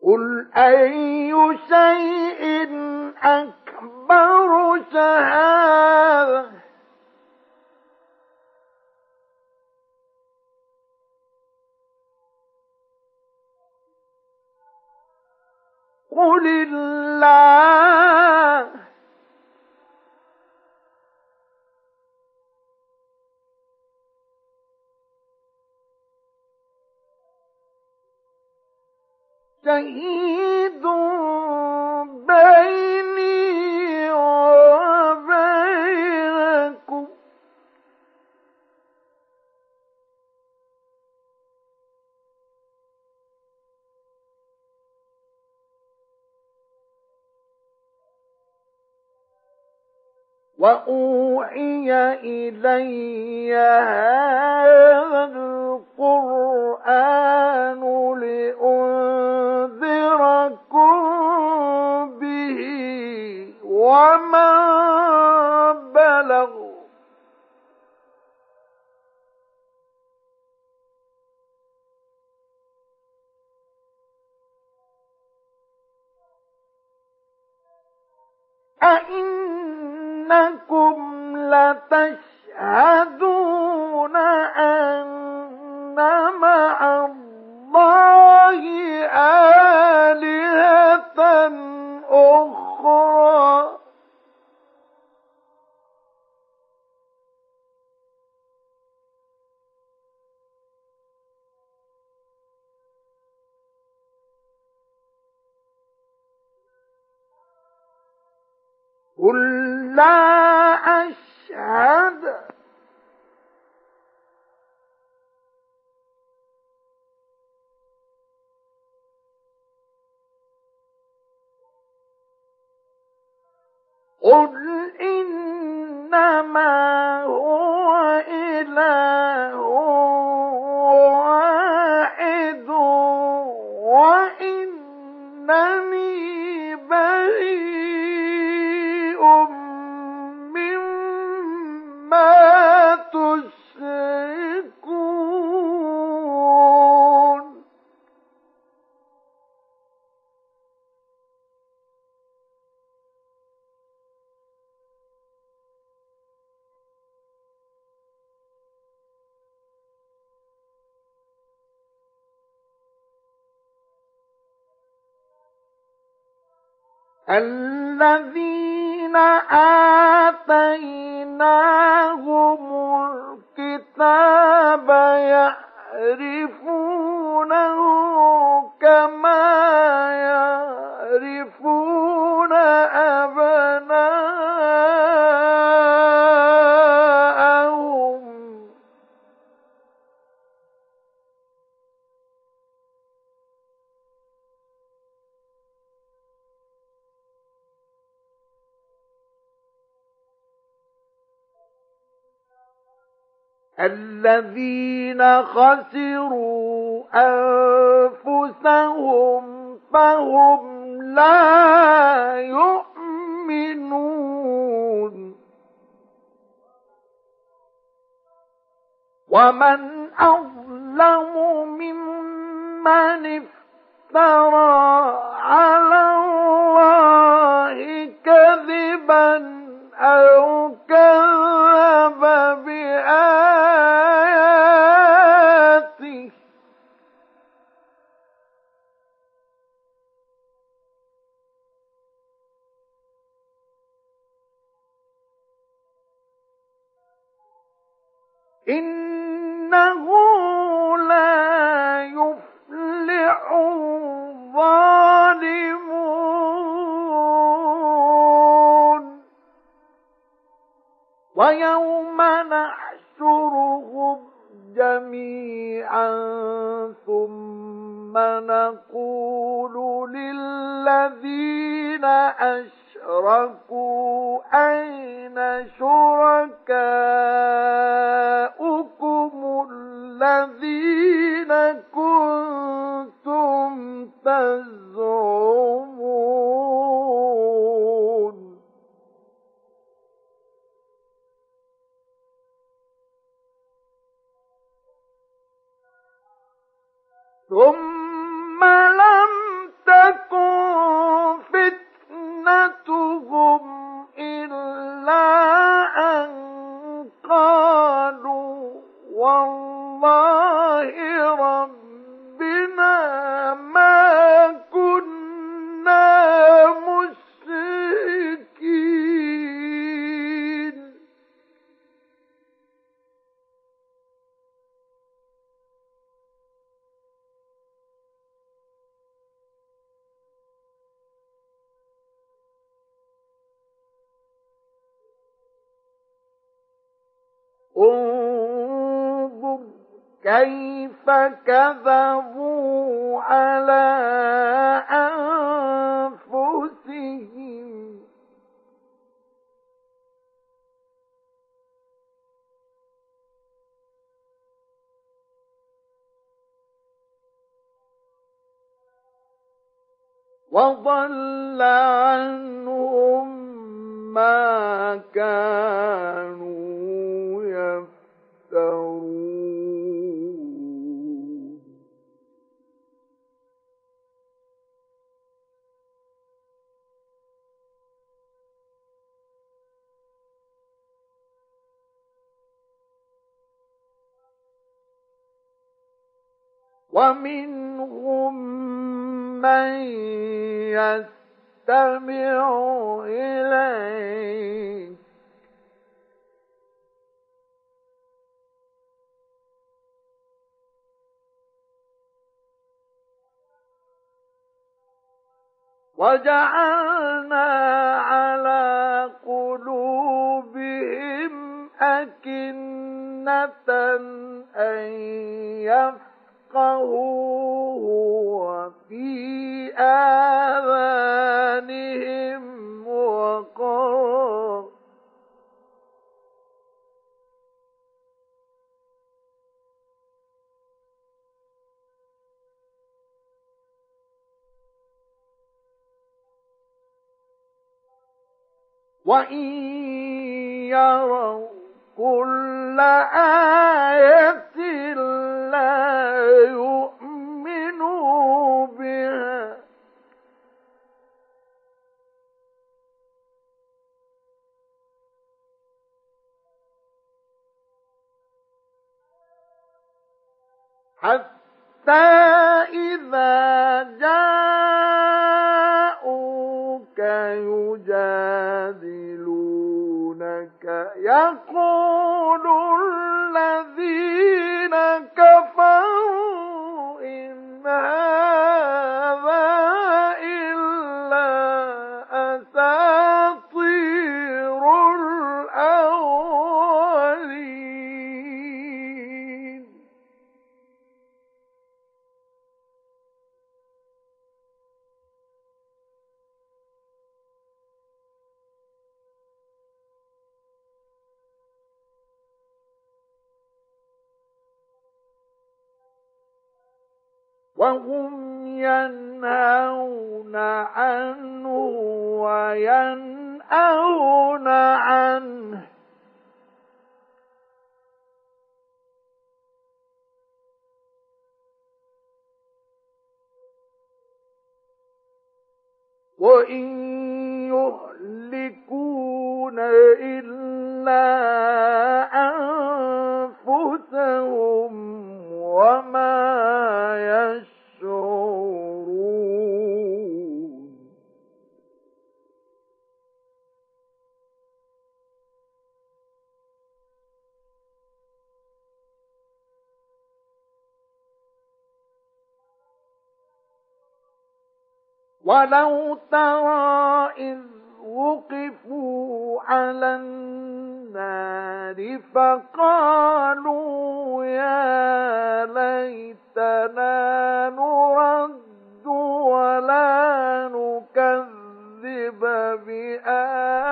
قل أي شيء أكبر شهادة قل الله شهيد بيني وبينكم وأوحي إلي هذا القرآن لأنذركم به ومن بلغ أئنكم لتشهدون أن مع الله آلهة أخرى قل لا أشهد قل إنما هو إله واحد وإنني بريء مما تشركون الذين آتيناهم الكتاب يعرفونه كما يعرفون أبناءهم الذين خسروا أنفسهم فهم لا يؤمنون ومن أظلم ممن افترى على الله كذبا أو كذب بآياته إنه لا يفلح الظالمون ويوم نحشرهم جميعا ثم نقول للذين أشركوا أين شركاؤكم الذين كنتم تزعمون ثم لم انظر كيف كذبوا على أنفسهم وضل عنهم ما كانوا يفترون ومنهم من يستمع إليك وجعلنا على قلوبهم أكنة أن يفقهوه وفي آذانهم وقرا وإن يروا كل آية لا يؤمنوا بها حتى إذا جاءوك يجادلونك يقول الذين كفروا إن هذا إلا أساطير الأولين وهم ينهون عنه وينأون عنه وإن يهلكون إلا أنفسهم وما يشعرون ولو ترى إذ وقفوا على النار فقالوا يا ليتنا نرد ولا نكذب بآيات